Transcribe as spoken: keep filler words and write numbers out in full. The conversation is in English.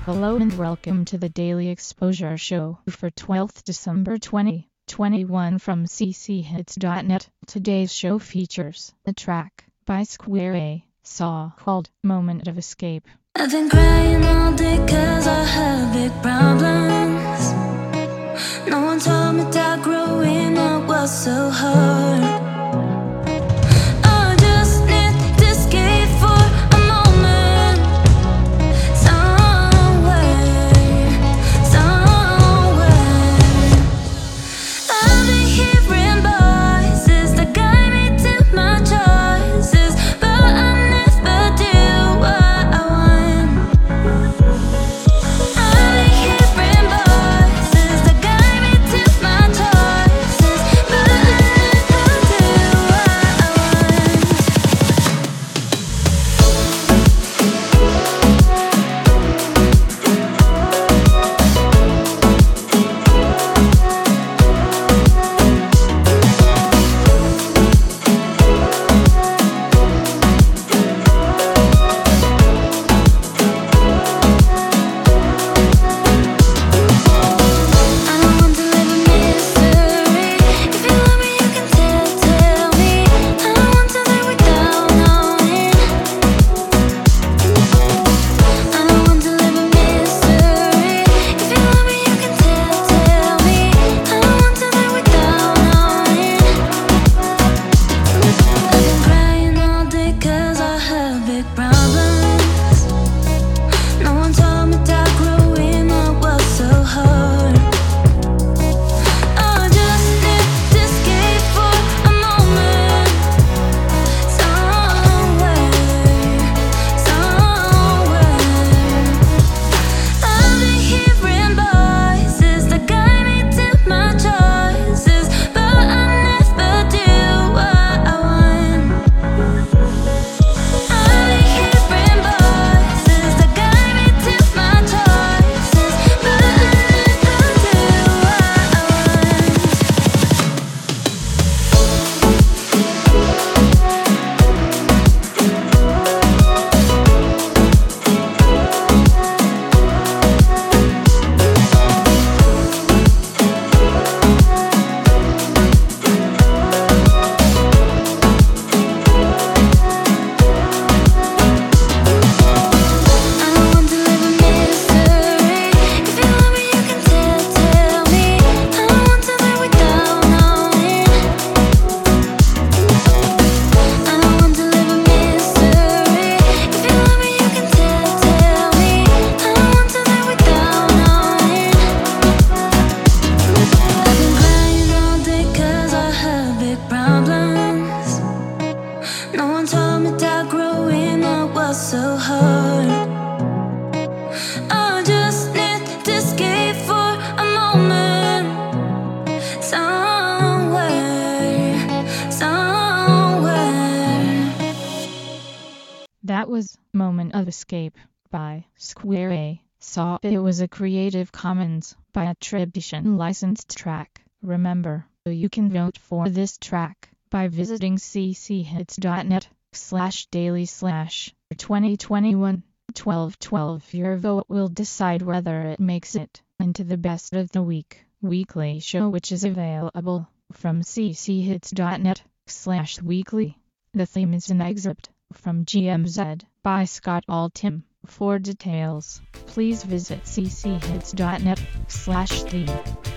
Hello and welcome to the Daily Exposure Show for twelfth December twenty twenty-one from c c hits dot net. Today's show features a track by Square A Saw called Moment of Escape. I've been crying all day cause I have big problems. No one told me that growing up was so hard. So hard. I just need to escape for a moment. Somewhere, somewhere. That was Moment of Escape by Square A Saw. It was a Creative Commons by attribution licensed track. Remember, you can vote for this track by visiting c c hits dot net slash daily slash twenty twenty-one twelve twelve. Your vote will decide whether it makes it into the best of the week weekly show, which is available from c c hits dot net slash weekly. The theme is an excerpt from G M Z by Scott Altham. For details, please visit c c hits dot net slash theme.